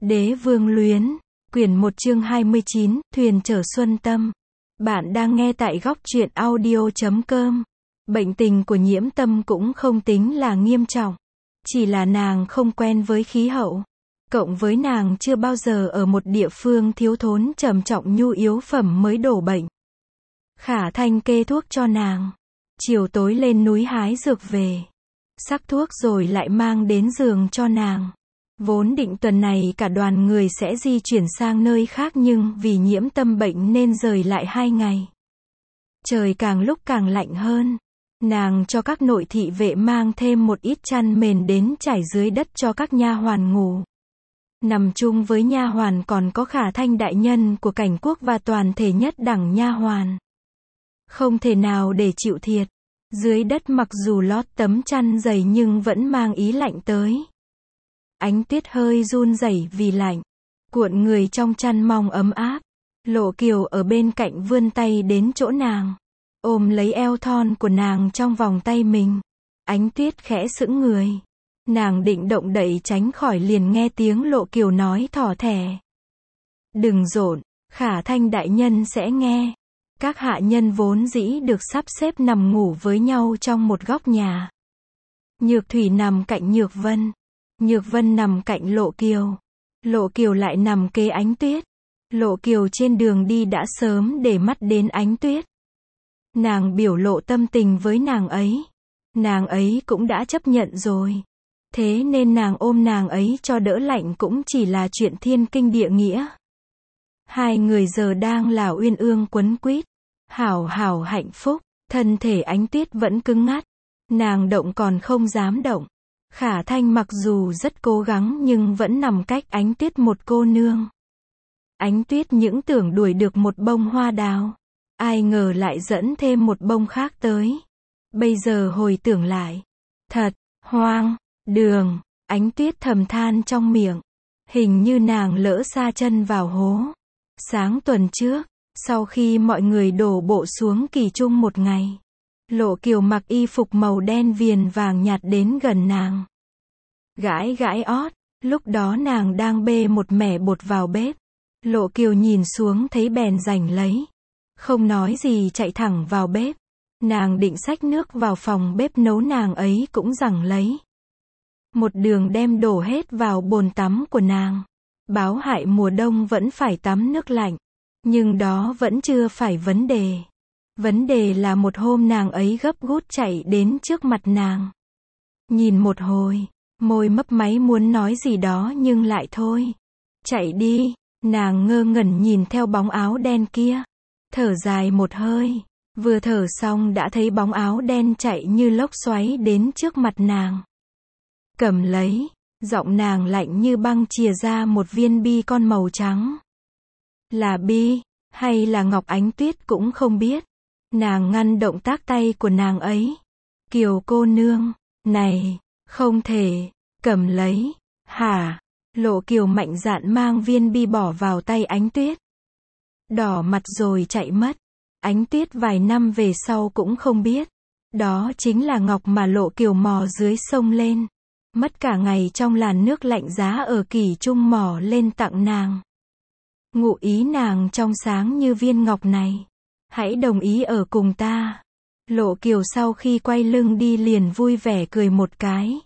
Đế vương luyến, quyển 1 chương 29, thuyền chở Xuân Tâm. Bạn đang nghe tại góc truyện audio.com. Bệnh tình của Nhiễm Tâm cũng không tính là nghiêm trọng. Chỉ là nàng không quen với khí hậu. Cộng với nàng chưa bao giờ ở một địa phương thiếu thốn trầm trọng nhu yếu phẩm mới đổ bệnh. Khả Thanh kê thuốc cho nàng. Chiều tối lên núi hái dược về. Sắc thuốc rồi lại mang đến giường cho nàng. Vốn định tuần này cả đoàn người sẽ di chuyển sang nơi khác nhưng vì Nhiễm Tâm bệnh nên rời lại 2 ngày. Trời càng lúc càng lạnh hơn. Nàng cho các nội thị vệ mang thêm một ít chăn mền đến trải dưới đất cho các nha hoàn ngủ. Nằm chung với nha hoàn còn có Khả Thanh đại nhân của Cảnh Quốc và toàn thể nhất đẳng nha hoàn. Không thể nào để chịu thiệt. Dưới đất mặc dù lót tấm chăn dày nhưng vẫn mang ý lạnh tới. Ánh Tuyết hơi run rẩy vì lạnh, cuộn người trong chăn mong ấm áp. Lộ Kiều ở bên cạnh vươn tay đến chỗ nàng, ôm lấy eo thon của nàng trong vòng tay mình. Ánh Tuyết khẽ sững người. Nàng định động đậy tránh khỏi liền nghe tiếng Lộ Kiều nói thỏ thẻ. Đừng rộn, Khả Thanh đại nhân sẽ nghe. Các hạ nhân vốn dĩ được sắp xếp nằm ngủ với nhau trong một góc nhà. Nhược Thủy nằm cạnh Nhược Vân. Nhược Vân nằm cạnh Lộ Kiều. Lộ Kiều lại nằm kế Ánh Tuyết. Lộ Kiều trên đường đi đã sớm để mắt đến Ánh Tuyết. Nàng biểu lộ tâm tình với nàng ấy. Nàng ấy cũng đã chấp nhận rồi. Thế nên nàng ôm nàng ấy cho đỡ lạnh cũng chỉ là chuyện thiên kinh địa nghĩa. Hai người giờ đang là uyên ương quấn quýt. Hảo hảo hạnh phúc. Thân thể Ánh Tuyết vẫn cứng ngắt. Nàng động còn không dám động. Khả Thanh mặc dù rất cố gắng nhưng vẫn nằm cách Ánh Tuyết một cô nương. Ánh Tuyết những tưởng đuổi được một bông hoa đào. Ai ngờ lại dẫn thêm một bông khác tới. Bây giờ hồi tưởng lại. Thật, hoang, đường, Ánh Tuyết thầm than trong miệng. Hình như nàng lỡ sa chân vào hố. Sáng tuần trước, sau khi mọi người đổ bộ xuống Kỳ Trung một ngày. Lộ Kiều mặc y phục màu đen viền vàng nhạt đến gần nàng. Gãi gãi ót, lúc đó nàng đang bê một mẻ bột vào bếp. Lộ Kiều nhìn xuống thấy bèn giành lấy. Không nói gì chạy thẳng vào bếp. Nàng định xách nước vào phòng bếp nấu nàng ấy cũng giằng lấy. Một đường đem đổ hết vào bồn tắm của nàng. Báo hại mùa đông vẫn phải tắm nước lạnh. Nhưng đó vẫn chưa phải vấn đề. Vấn đề là một hôm nàng ấy gấp gút chạy đến trước mặt nàng. Nhìn một hồi, môi mấp máy muốn nói gì đó nhưng lại thôi. Chạy đi, nàng ngơ ngẩn nhìn theo bóng áo đen kia. Thở dài một hơi, vừa thở xong đã thấy bóng áo đen chạy như lốc xoáy đến trước mặt nàng. Cầm lấy, giọng nàng lạnh như băng chìa ra một viên bi con màu trắng. Là bi, hay là ngọc Ánh Tuyết cũng không biết. Nàng ngăn động tác tay của nàng ấy. Kiều cô nương, này, không thể, cầm lấy, hả? Lộ Kiều mạnh dạn mang viên bi bỏ vào tay Ánh Tuyết. Đỏ mặt rồi chạy mất. Ánh Tuyết vài năm về sau cũng không biết. Đó chính là ngọc mà Lộ Kiều mò dưới sông lên. Mất cả ngày trong làn nước lạnh giá ở Kỳ Trung mò lên tặng nàng. Ngụ ý nàng trong sáng như viên ngọc này. Hãy đồng ý ở cùng ta. Lộ Kiều sau khi quay lưng đi liền vui vẻ cười một cái.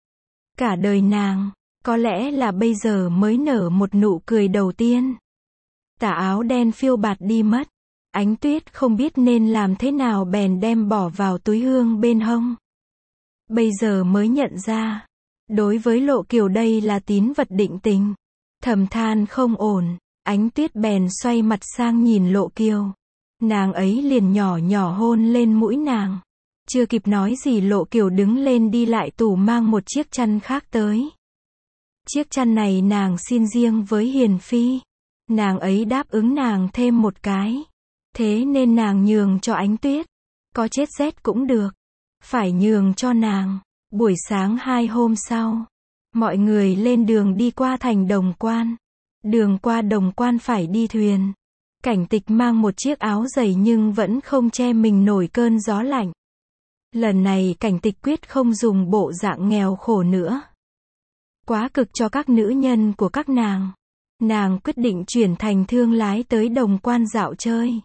Cả đời nàng, có lẽ là bây giờ mới nở một nụ cười đầu tiên. Tà áo đen phiêu bạt đi mất. Ánh Tuyết không biết nên làm thế nào bèn đem bỏ vào túi hương bên hông. Bây giờ mới nhận ra. Đối với Lộ Kiều đây là tín vật định tình. Thầm than không ổn. Ánh Tuyết bèn xoay mặt sang nhìn Lộ Kiều. Nàng ấy liền nhỏ nhỏ hôn lên mũi nàng. Chưa kịp nói gì Lộ Kiều đứng lên đi lại tủ mang một chiếc chăn khác tới. Chiếc chăn này nàng xin riêng với Hiền Phi. Nàng ấy đáp ứng nàng thêm một cái. Thế nên nàng nhường cho Ánh Tuyết. Có chết rét cũng được. Phải nhường cho nàng. Buổi sáng 2 hôm sau. Mọi người lên đường đi qua thành Đồng Quan. Đường qua Đồng Quan phải đi thuyền. Cảnh Tịch mang một chiếc áo dày nhưng vẫn không che mình nổi cơn gió lạnh. Lần này Cảnh Tịch quyết không dùng bộ dạng nghèo khổ nữa. Quá cực cho các nữ nhân của các nàng. Nàng quyết định chuyển thành thương lái tới Đồng Quan dạo chơi.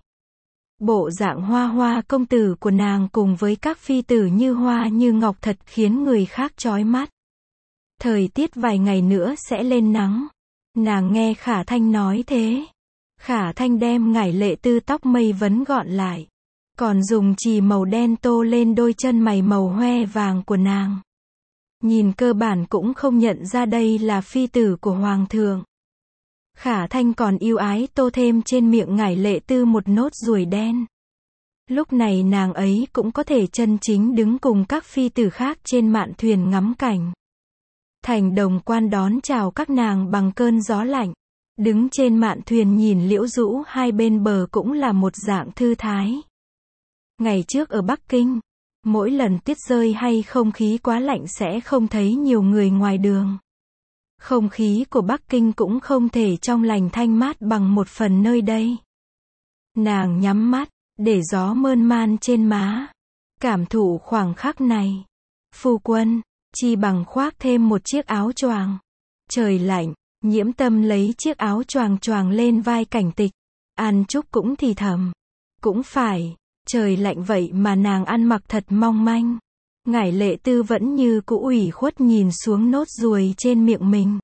Bộ dạng hoa hoa công tử của nàng cùng với các phi tử như hoa như ngọc thật khiến người khác chói mắt. Thời tiết vài ngày nữa sẽ lên nắng. Nàng nghe Khả Thanh nói thế. Khả Thanh đem Ngải Lệ Tư tóc mây vấn gọn lại. Còn dùng chì màu đen tô lên đôi chân mày màu hoe vàng của nàng. Nhìn cơ bản cũng không nhận ra đây là phi tử của Hoàng thượng. Khả Thanh còn yêu ái tô thêm trên miệng Ngải Lệ Tư một nốt ruồi đen. Lúc này nàng ấy cũng có thể chân chính đứng cùng các phi tử khác trên mạn thuyền ngắm cảnh. Thành Đồng Quan đón chào các nàng bằng cơn gió lạnh. Đứng trên mạn thuyền nhìn liễu rũ hai bên bờ cũng là một dạng thư thái. Ngày trước ở Bắc Kinh, mỗi lần tuyết rơi hay không khí quá lạnh sẽ không thấy nhiều người ngoài đường. Không khí của Bắc Kinh cũng không thể trong lành thanh mát bằng một phần nơi đây. Nàng nhắm mắt, để gió mơn man trên má. Cảm thụ khoảng khắc này. Phu quân, chi bằng khoác thêm một chiếc áo choàng. Trời lạnh, Nhiễm Tâm lấy chiếc áo choàng choàng lên vai Cảnh Tịch. An Trúc cũng thì thầm. Cũng phải, trời lạnh vậy mà nàng ăn mặc thật mong manh. Ngải Lệ Tư vẫn như cũ ủy khuất nhìn xuống nốt ruồi trên miệng mình.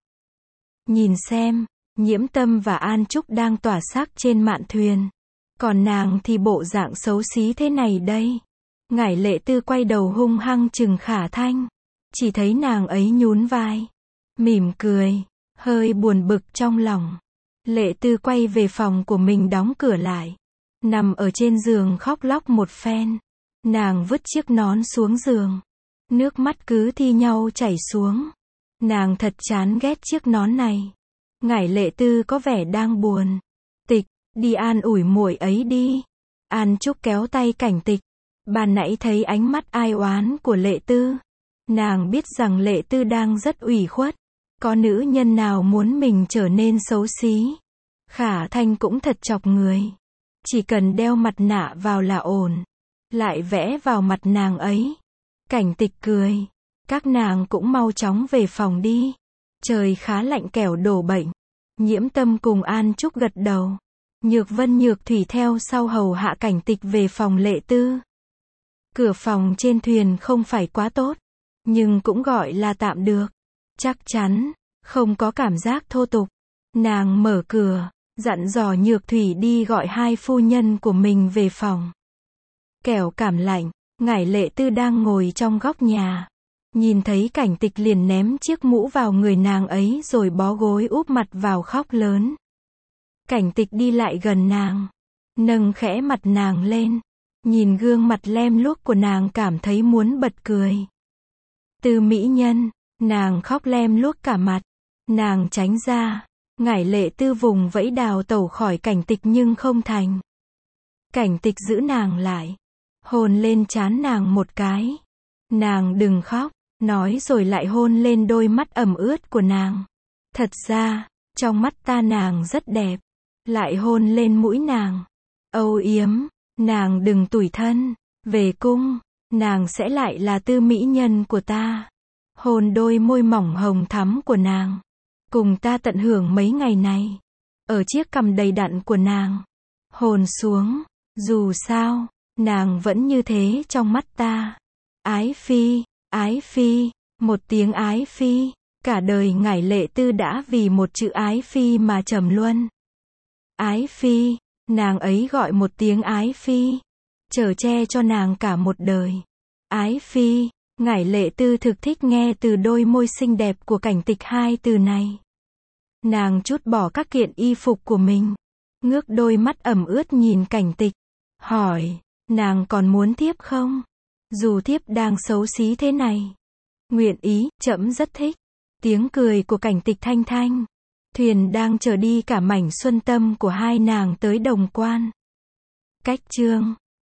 Nhìn xem, Nhiễm Tâm và An Trúc đang tỏa sắc trên mạn thuyền. Còn nàng thì bộ dạng xấu xí thế này đây. Ngải Lệ Tư quay đầu hung hăng chừng Khả Thanh. Chỉ thấy nàng ấy nhún vai. Mỉm cười, hơi buồn bực trong lòng. Lệ Tư quay về phòng của mình đóng cửa lại. Nằm ở trên giường khóc lóc một phen. Nàng vứt chiếc nón xuống giường. Nước mắt cứ thi nhau chảy xuống. Nàng thật chán ghét chiếc nón này. Ngải Lệ Tư có vẻ đang buồn. Tịch, đi an ủi muội ấy đi. An Trúc kéo tay Cảnh Tịch. Ban nãy thấy ánh mắt ai oán của Lệ Tư. Nàng biết rằng Lệ Tư đang rất ủy khuất. Có nữ nhân nào muốn mình trở nên xấu xí. Khả Thanh cũng thật chọc người. Chỉ cần đeo mặt nạ vào là ổn. Lại vẽ vào mặt nàng ấy. Cảnh Tịch cười. Các nàng cũng mau chóng về phòng đi. Trời khá lạnh kẻo đổ bệnh. Nhiễm Tâm cùng An Trúc gật đầu. Nhược Vân Nhược Thủy theo sau hầu hạ Cảnh Tịch về phòng Lệ Tư. Cửa phòng trên thuyền không phải quá tốt. Nhưng cũng gọi là tạm được. Chắc chắn, không có cảm giác thô tục. Nàng mở cửa, dặn dò Nhược Thủy đi gọi hai phu nhân của mình về phòng. Kẻo cảm lạnh, Ngải Lệ Tư đang ngồi trong góc nhà. Nhìn thấy Cảnh Tịch liền ném chiếc mũ vào người nàng ấy rồi bó gối úp mặt vào khóc lớn. Cảnh Tịch đi lại gần nàng, nâng khẽ mặt nàng lên. Nhìn gương mặt lem luốc của nàng cảm thấy muốn bật cười. Từ mỹ nhân, nàng khóc lem luốc cả mặt. Nàng tránh ra. Ngải Lệ Tư vùng vẫy đào tẩu khỏi Cảnh Tịch nhưng không thành. Cảnh Tịch giữ nàng lại. Hôn lên trán nàng một cái. Nàng đừng khóc, nói rồi lại hôn lên đôi mắt ẩm ướt của nàng. Thật ra, trong mắt ta nàng rất đẹp. Lại hôn lên mũi nàng. Âu yếm, nàng đừng tủi thân. Về cung, nàng sẽ lại là tư mỹ nhân của ta. Hôn đôi môi mỏng hồng thắm của nàng. Cùng ta tận hưởng mấy ngày này. Ở chiếc cằm đầy đặn của nàng. Hôn xuống, dù sao, nàng vẫn như thế trong mắt ta. Ái phi, một tiếng ái phi. Cả đời Ngải Lệ Tư đã vì một chữ ái phi mà trầm luân. Ái phi, nàng ấy gọi một tiếng ái phi. Chở che cho nàng cả một đời. Ái phi, Ngải Lệ Tư thực thích nghe từ đôi môi xinh đẹp của Cảnh Tịch hai từ này. Nàng trút bỏ các kiện y phục của mình. Ngước đôi mắt ẩm ướt nhìn Cảnh Tịch. Hỏi, nàng còn muốn thiếp không? Dù thiếp đang xấu xí thế này. Nguyện ý, trẫm rất thích. Tiếng cười của Cảnh Tịch thanh thanh. Thuyền đang chở đi cả mảnh xuân tâm của hai nàng tới Đồng Quan. Cách chương